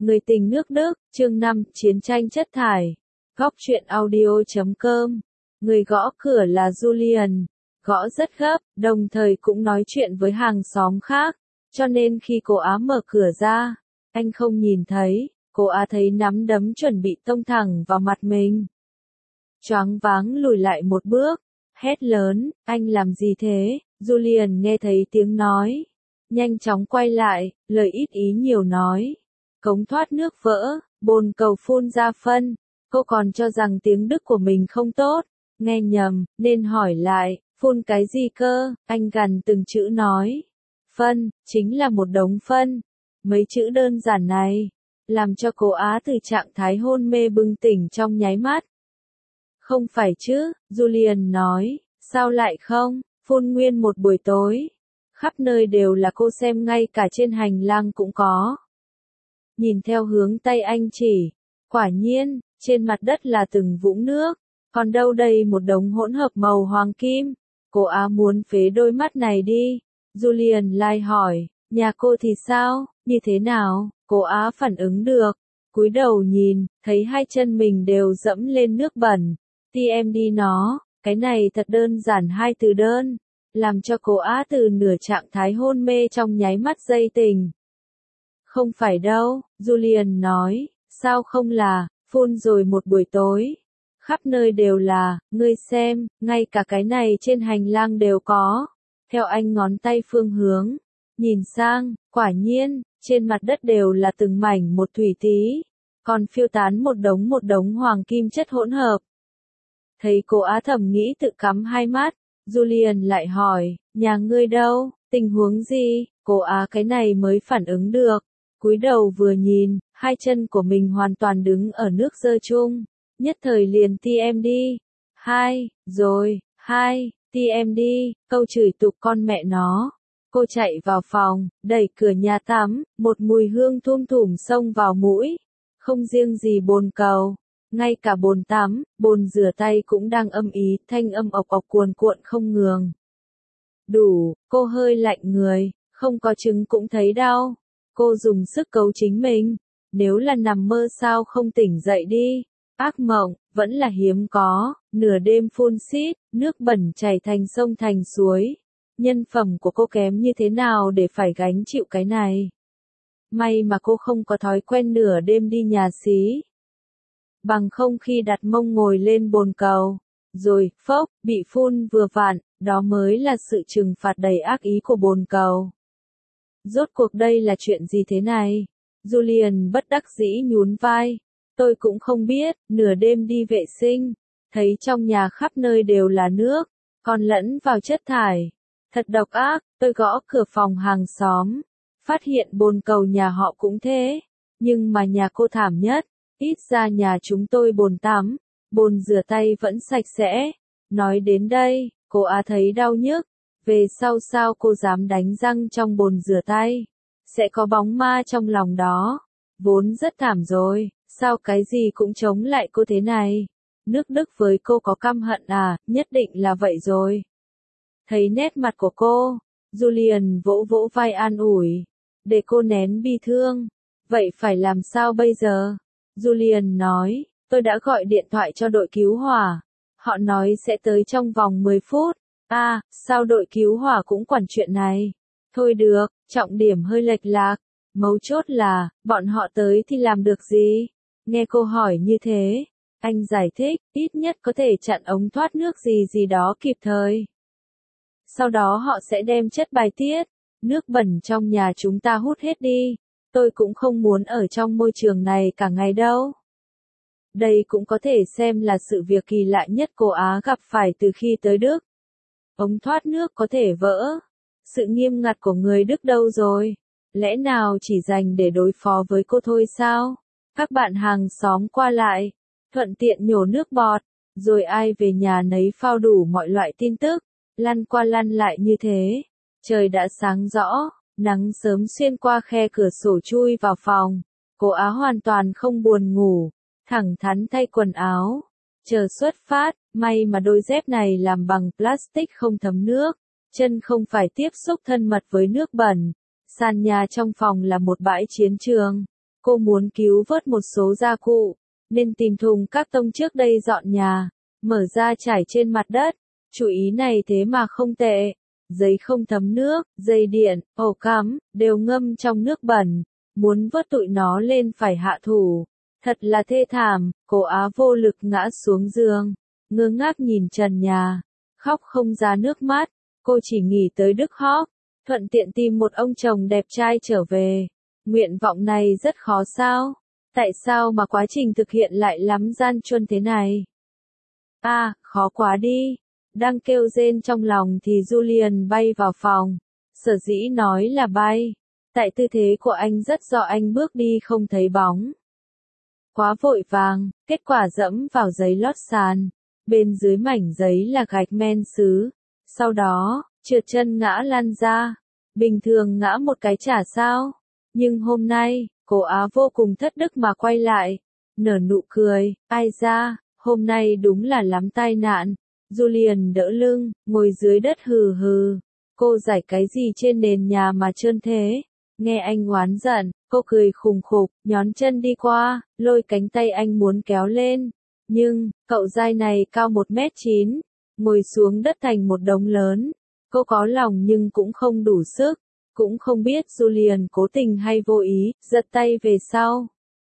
Người tình nước Đức, chương 5, chiến tranh chất thải. Góc truyện audio.com. Người gõ cửa là Julian. Gõ rất gấp, đồng thời cũng nói chuyện với hàng xóm khác. Cho nên khi cô Á mở cửa ra, anh không nhìn thấy, cô Á thấy nắm đấm chuẩn bị tông thẳng vào mặt mình. Choáng váng lùi lại một bước, hét lớn, anh làm gì thế? Julian nghe thấy tiếng nói. Nhanh chóng quay lại, lời ít ý nhiều nói. Cống thoát nước vỡ, bồn cầu phun ra phân. Cô còn cho rằng tiếng Đức của mình không tốt, nghe nhầm, nên hỏi lại, phun cái gì cơ? Anh gằn từng chữ nói. Phân, chính là một đống phân. Mấy chữ đơn giản này, làm cho cô Á từ trạng thái hôn mê bừng tỉnh trong nháy mắt. Không phải chứ, Julian nói, sao lại không, phun nguyên một buổi tối. Khắp nơi đều là, cô xem ngay cả trên hành lang cũng có. Nhìn theo hướng tay anh chỉ, quả nhiên, trên mặt đất là từng vũng nước, còn đâu đây một đống hỗn hợp màu hoàng kim. Cô Á muốn phế đôi mắt này đi. Julian lại hỏi, nhà cô thì sao, như thế nào? Cô Á phản ứng được, cúi đầu nhìn, thấy hai chân mình đều dẫm lên nước bẩn. TMD nó, cái này thật đơn giản, hai từ đơn, làm cho cô Á từ nửa trạng thái hôn mê trong nháy mắt dây tỉnh. Không phải đâu, Julian nói, sao không là, phun rồi một buổi tối. Khắp nơi đều là, ngươi xem, ngay cả cái này trên hành lang đều có. Theo anh ngón tay phương hướng, nhìn sang, quả nhiên, trên mặt đất đều là từng mảnh một thủy tí, còn phiêu tán một đống hoàng kim chất hỗn hợp. Thấy cô Á thầm nghĩ tự cắm hai mắt, Julian lại hỏi, nhà ngươi đâu, tình huống gì? Cô Á cái này mới phản ứng được, cúi đầu vừa nhìn, hai chân của mình hoàn toàn đứng ở nước dơ chung, nhất thời liền TMD. TMD, câu chửi tục con mẹ nó. Cô chạy vào phòng, đẩy cửa nhà tắm, một mùi hương thum thủm xông vào mũi. Không riêng gì bồn cầu, ngay cả bồn tắm, bồn rửa tay cũng đang âm ý, thanh âm ọc ọc cuồn cuộn không ngừng. Đủ, cô hơi lạnh người, không có trứng cũng thấy đau. Cô dùng sức cấu chính mình, nếu là nằm mơ sao không tỉnh dậy đi. Ác mộng, vẫn là hiếm có, nửa đêm phun xít, nước bẩn chảy thành sông thành suối. Nhân phẩm của cô kém như thế nào để phải gánh chịu cái này? May mà cô không có thói quen nửa đêm đi nhà xí. Bằng không khi đặt mông ngồi lên bồn cầu, rồi, phốc, bị phun vừa vặn, đó mới là sự trừng phạt đầy ác ý của bồn cầu. Rốt cuộc đây là chuyện gì thế này? Julian bất đắc dĩ nhún vai. Tôi cũng không biết, nửa đêm đi vệ sinh, thấy trong nhà khắp nơi đều là nước, còn lẫn vào chất thải. Thật độc ác, tôi gõ cửa phòng hàng xóm, phát hiện bồn cầu nhà họ cũng thế, nhưng mà nhà cô thảm nhất, ít ra nhà chúng tôi bồn tắm, bồn rửa tay vẫn sạch sẽ. Nói đến đây, cô Á thấy đau nhức, về sau sao cô dám đánh răng trong bồn rửa tay, sẽ có bóng ma trong lòng đó, vốn rất thảm rồi. Sao cái gì cũng chống lại cô thế này? Nước Đức với cô có căm hận à? Nhất định là vậy rồi. Thấy nét mặt của cô, Julian vỗ vỗ vai an ủi, để cô nén bi thương. Vậy phải làm sao bây giờ? Julian nói, tôi đã gọi điện thoại cho đội cứu hỏa. Họ nói sẽ tới trong vòng 10 phút. À, sao đội cứu hỏa cũng quản chuyện này? Thôi được, trọng điểm hơi lệch lạc. Mấu chốt là, bọn họ tới thì làm được gì? Nghe cô hỏi như thế, anh giải thích, ít nhất có thể chặn ống thoát nước gì đó kịp thời. Sau đó họ sẽ đem chất bài tiết, nước bẩn trong nhà chúng ta hút hết đi. Tôi cũng không muốn ở trong môi trường này cả ngày đâu. Đây cũng có thể xem là sự việc kỳ lạ nhất cô Á gặp phải từ khi tới Đức. Ống thoát nước có thể vỡ. Sự nghiêm ngặt của người Đức đâu rồi? Lẽ nào chỉ dành để đối phó với cô thôi sao? Các bạn hàng xóm qua lại, thuận tiện nhổ nước bọt, rồi ai về nhà nấy phao đủ mọi loại tin tức, lăn qua lăn lại như thế. Trời đã sáng rõ, nắng sớm xuyên qua khe cửa sổ chui vào phòng. Cô Á hoàn toàn không buồn ngủ, thẳng thắn thay quần áo, chờ xuất phát. May mà đôi dép này làm bằng plastic không thấm nước, chân không phải tiếp xúc thân mật với nước bẩn. Sàn nhà trong phòng là một bãi chiến trường. Cô muốn cứu vớt một số gia cụ, nên tìm thùng các tông trước đây dọn nhà, mở ra trải trên mặt đất. Chủ ý này thế mà không tệ. Giấy không thấm nước, dây điện, ổ cắm, đều ngâm trong nước bẩn. Muốn vớt tụi nó lên phải hạ thủ. Thật là thê thảm, cô Á vô lực ngã xuống giường, ngơ ngác nhìn trần nhà, khóc không ra nước mắt. Cô chỉ nghĩ tới Đức Hóc, thuận tiện tìm một ông chồng đẹp trai trở về. Nguyện vọng này rất khó sao? Tại sao mà quá trình thực hiện lại lắm gian truân thế này? Khó quá đi. Đang kêu rên trong lòng thì Julian bay vào phòng. Sở dĩ nói là bay, tại tư thế của anh rất rõ, anh bước đi không thấy bóng. Quá vội vàng, kết quả dẫm vào giấy lót sàn. Bên dưới mảnh giấy là gạch men sứ. Sau đó, trượt chân ngã lăn ra. Bình thường ngã một cái chả sao. Nhưng hôm nay, cô Á vô cùng thất đức mà quay lại. Nở nụ cười, ai ra, hôm nay đúng là lắm tai nạn. Julian đỡ lưng, ngồi dưới đất hừ hừ. Cô giải cái gì trên nền nhà mà trơn thế? Nghe anh oán giận, cô cười khùng khục, nhón chân đi qua, lôi cánh tay anh muốn kéo lên. Nhưng, cậu giai này cao 1m9, ngồi xuống đất thành một đống lớn. Cô có lòng nhưng cũng không đủ sức. Cũng không biết Julian cố tình hay vô ý, giật tay về sau.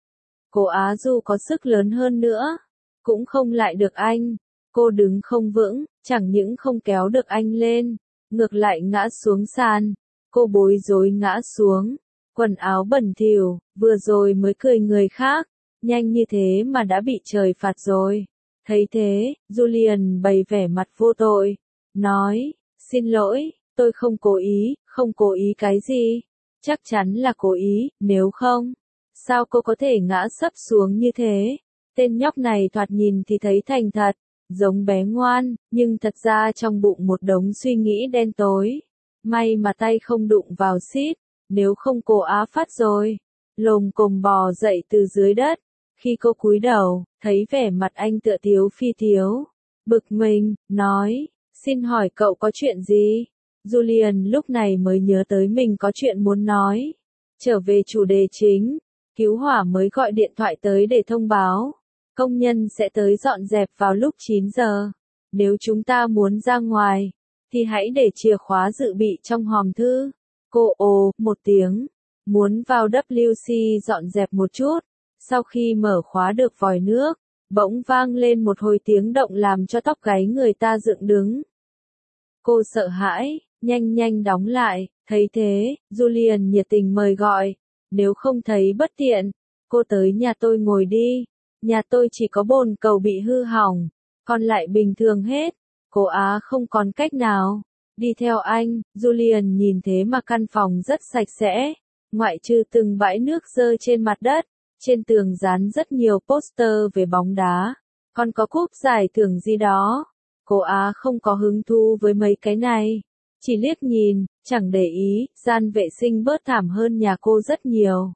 Cô Á dù có sức lớn hơn nữa, cũng không lại được anh. Cô đứng không vững, chẳng những không kéo được anh lên, ngược lại ngã xuống sàn. Cô bối rối ngã xuống, quần áo bẩn thỉu, vừa rồi mới cười người khác, nhanh như thế mà đã bị trời phạt rồi. Thấy thế, Julian bày vẻ mặt vô tội, nói, xin lỗi, tôi không cố ý. Không cố ý cái gì? Chắc chắn là cố ý, nếu không, sao cô có thể ngã sấp xuống như thế? Tên nhóc này thoạt nhìn thì thấy thành thật, giống bé ngoan, nhưng thật ra trong bụng một đống suy nghĩ đen tối. May mà tay không đụng vào xít, nếu không cô Á phát rồi. Lồm cồm bò dậy từ dưới đất, khi cô cúi đầu, thấy vẻ mặt anh tựa tiếu phi tiếu. Bực mình, nói, xin hỏi cậu có chuyện gì? Julian lúc này mới nhớ tới mình có chuyện muốn nói. Trở về chủ đề chính, cứu hỏa mới gọi điện thoại tới để thông báo. Công nhân sẽ tới dọn dẹp vào lúc 9 giờ. Nếu chúng ta muốn ra ngoài, thì hãy để chìa khóa dự bị trong hòm thư. Cô ồ, một tiếng. Muốn vào WC dọn dẹp một chút. Sau khi mở khóa được vòi nước, bỗng vang lên một hồi tiếng động làm cho tóc gáy người ta dựng đứng. Cô sợ hãi, nhanh nhanh đóng lại. Thấy thế, Julian nhiệt tình mời gọi. Nếu không thấy bất tiện, cô tới nhà tôi ngồi đi. Nhà tôi chỉ có bồn cầu bị hư hỏng, còn lại bình thường hết. Cô Á không còn cách nào. Đi theo anh, Julian nhìn thế mà căn phòng rất sạch sẽ. Ngoại trừ từng bãi nước rơi trên mặt đất, trên tường dán rất nhiều poster về bóng đá. Còn có cúp giải thưởng gì đó. Cô Á không có hứng thú với mấy cái này. Chỉ liếc nhìn, chẳng để ý, gian vệ sinh bớt thảm hơn nhà cô rất nhiều.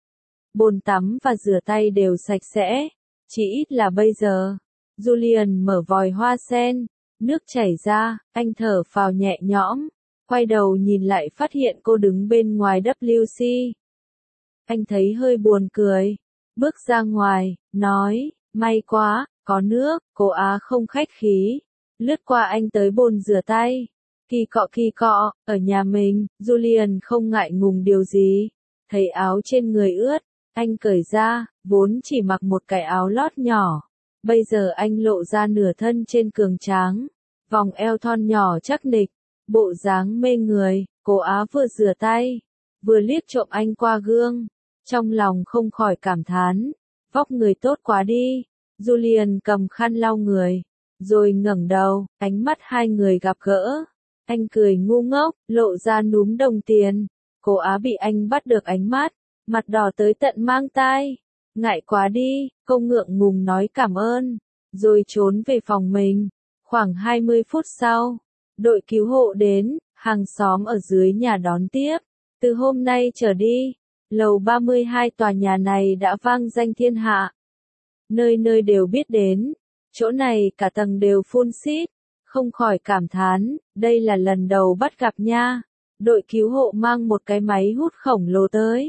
Bồn tắm và rửa tay đều sạch sẽ. Chỉ ít là bây giờ. Julian mở vòi hoa sen. Nước chảy ra, anh thở phào nhẹ nhõm. Quay đầu nhìn lại phát hiện cô đứng bên ngoài WC. Anh thấy hơi buồn cười. Bước ra ngoài, nói, may quá, có nước. Cô Á không khách khí. Lướt qua anh tới bồn rửa tay. Kỳ cọ, ở nhà mình, Julian không ngại ngùng điều gì. Thấy áo trên người ướt, anh cởi ra, vốn chỉ mặc một cái áo lót nhỏ. Bây giờ anh lộ ra nửa thân trên cường tráng, vòng eo thon nhỏ chắc nịch, bộ dáng mê người. Cô Á vừa rửa tay, vừa liếc trộm anh qua gương. Trong lòng không khỏi cảm thán, vóc người tốt quá đi. Julian cầm khăn lau người, rồi ngẩng đầu, ánh mắt hai người gặp gỡ. Anh cười ngu ngốc, lộ ra núm đồng tiền. Cô Á bị anh bắt được ánh mắt, mặt đỏ tới tận mang tai. Ngại quá đi, cô ngượng ngùng nói cảm ơn, rồi trốn về phòng mình. Khoảng 20 phút sau, đội cứu hộ đến, hàng xóm ở dưới nhà đón tiếp. Từ hôm nay trở đi, lầu 32 tòa nhà này đã vang danh thiên hạ. Nơi nơi đều biết đến, chỗ này cả tầng đều phun xít. Không khỏi cảm thán, đây là lần đầu bắt gặp nha. Đội cứu hộ mang một cái máy hút khổng lồ tới.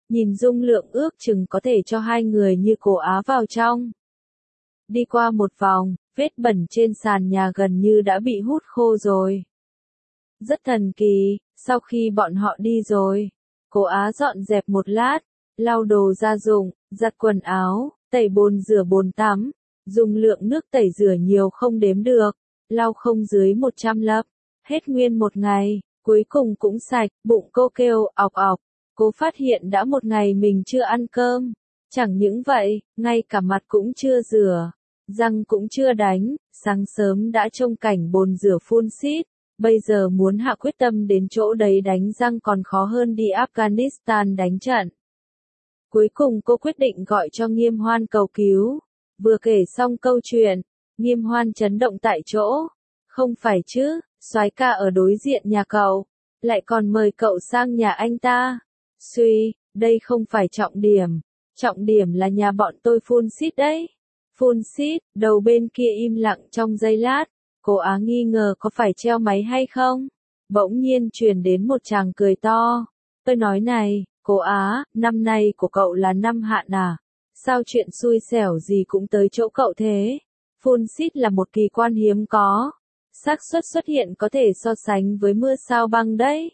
nhìn dung lượng ước chừng có thể cho hai người như cổ Á vào trong. Đi qua một vòng, vết bẩn trên sàn nhà gần như đã bị hút khô rồi. Rất thần kỳ, sau khi bọn họ đi rồi, cổ Á dọn dẹp một lát, lau đồ gia dụng, giặt quần áo, tẩy bồn rửa bồn tắm, dùng lượng nước tẩy rửa nhiều không đếm được, lau không dưới 100 lấp, hết nguyên một ngày, cuối cùng cũng sạch, bụng cô kêu ọc ọc, cô phát hiện đã một ngày mình chưa ăn cơm, chẳng những vậy, ngay cả mặt cũng chưa rửa, răng cũng chưa đánh, sáng sớm đã trông cảnh bồn rửa phun xít, bây giờ muốn hạ quyết tâm đến chỗ đấy đánh răng còn khó hơn đi Afghanistan đánh trận. Cuối cùng cô quyết định gọi cho Nghiêm Hoan cầu cứu. Vừa kể xong câu chuyện, Nghiêm Hoan chấn động tại chỗ. Không phải chứ, soái ca ở đối diện nhà cậu, lại còn mời cậu sang nhà anh ta. Suy, đây không phải trọng điểm là nhà bọn tôi phun xít đấy. Phun xít, đầu bên kia im lặng trong giây lát, cô Á nghi ngờ có phải treo máy hay không. Bỗng nhiên truyền đến một tràng cười to. Tôi nói này, cô Á, năm nay của cậu là năm hạn à? Sao chuyện xui xẻo gì cũng tới chỗ cậu thế? Phun xít là một kỳ quan hiếm có. Xác suất xuất hiện có thể so sánh với mưa sao băng đấy.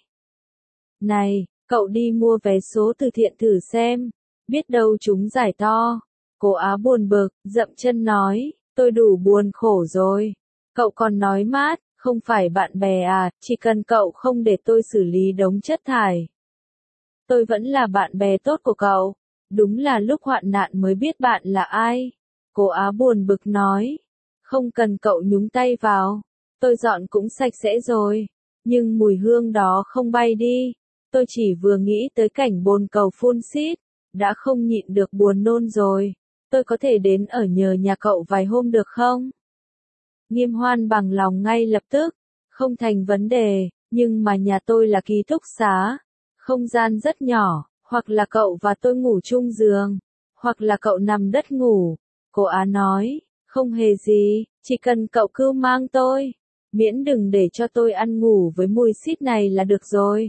Này, cậu đi mua vé số từ thiện thử xem, biết đâu chúng giải to. Cô Á buồn bực, dậm chân nói, tôi đủ buồn khổ rồi. Cậu còn nói mát, không phải bạn bè à, chỉ cần cậu không để tôi xử lý đống chất thải. Tôi vẫn là bạn bè tốt của cậu, đúng là lúc hoạn nạn mới biết bạn là ai. Cô Á buồn bực nói, không cần cậu nhúng tay vào, tôi dọn cũng sạch sẽ rồi, nhưng mùi hương đó không bay đi. Tôi chỉ vừa nghĩ tới cảnh bồn cầu phun xít, đã không nhịn được buồn nôn rồi. Tôi có thể đến ở nhờ nhà cậu vài hôm được không? Nghiêm Hoan bằng lòng ngay lập tức, không thành vấn đề, nhưng mà nhà tôi là ký túc xá, không gian rất nhỏ, hoặc là cậu và tôi ngủ chung giường, hoặc là cậu nằm đất ngủ. Cô Á nói, không hề gì, chỉ cần cậu cứ mang tôi, miễn đừng để cho tôi ăn ngủ với mùi xít này là được rồi.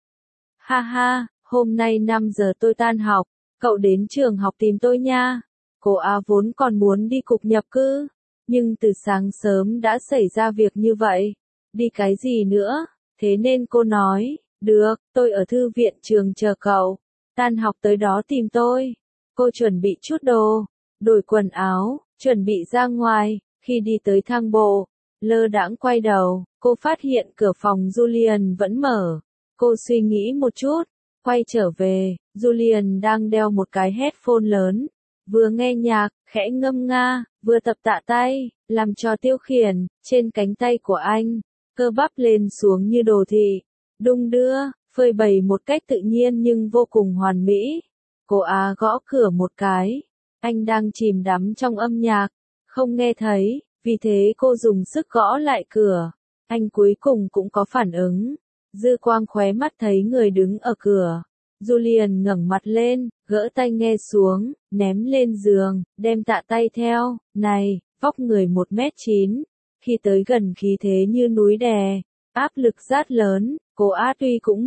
Ha ha, hôm nay 5 giờ tôi tan học, cậu đến trường học tìm tôi nha. Cô Á vốn còn muốn đi cục nhập cư, nhưng từ sáng sớm đã xảy ra việc như vậy, đi cái gì nữa, thế nên cô nói, được, tôi ở thư viện trường chờ cậu, tan học tới đó tìm tôi. Cô chuẩn bị chút đồ, đổi quần áo, chuẩn bị ra ngoài, khi đi tới thang bộ, lơ đãng quay đầu, cô phát hiện cửa phòng Julian vẫn mở. Cô suy nghĩ một chút, quay trở về, Julian đang đeo một cái headphone lớn, vừa nghe nhạc, khẽ ngâm nga, vừa tập tạ tay, làm trò tiêu khiển, trên cánh tay của anh, cơ bắp lên xuống như đồ thị, đung đưa, phơi bày một cách tự nhiên nhưng vô cùng hoàn mỹ. Cô Á gõ cửa một cái, anh đang chìm đắm trong âm nhạc, không nghe thấy, vì thế cô dùng sức gõ lại cửa, anh cuối cùng cũng có phản ứng. Dư quang khóe mắt thấy người đứng ở cửa. Julian ngẩng mặt lên, gỡ tai nghe xuống, ném lên giường, đem tạ tay theo. Này, vóc người 1m9, khi tới gần khí thế như núi đè, áp lực rất lớn. Cô Á tuy cũng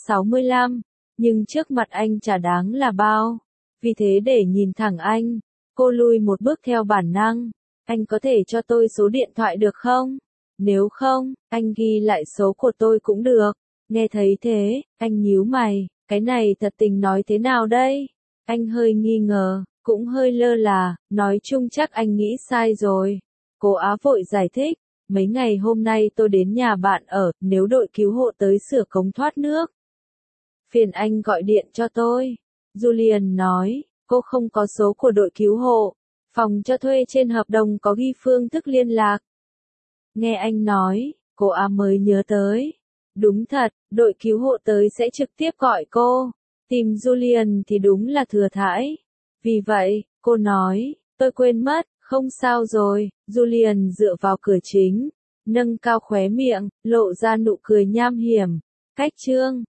1m65, nhưng trước mặt anh chả đáng là bao. Vì thế để nhìn thẳng anh, cô lùi một bước theo bản năng. Anh có thể cho tôi số điện thoại được không? Nếu không, anh ghi lại số của tôi cũng được. Nghe thấy thế, anh nhíu mày, cái này thật tình nói thế nào đây? Anh hơi nghi ngờ, cũng hơi lơ là, nói chung chắc anh nghĩ sai rồi. Cô Á vội giải thích, mấy ngày hôm nay tôi đến nhà bạn ở, nếu đội cứu hộ tới sửa cống thoát nước. Phiền anh gọi điện cho tôi. Julian nói, cô không có số của đội cứu hộ. Phòng cho thuê trên hợp đồng có ghi phương thức liên lạc. Nghe anh nói, cô Á mới nhớ tới. Đúng thật, đội cứu hộ tới sẽ trực tiếp gọi cô. Tìm Julian thì đúng là thừa thãi. Vì vậy, cô nói, tôi quên mất, không sao rồi. Julian dựa vào cửa chính, nâng cao khóe miệng, lộ ra nụ cười nham hiểm. Cách chương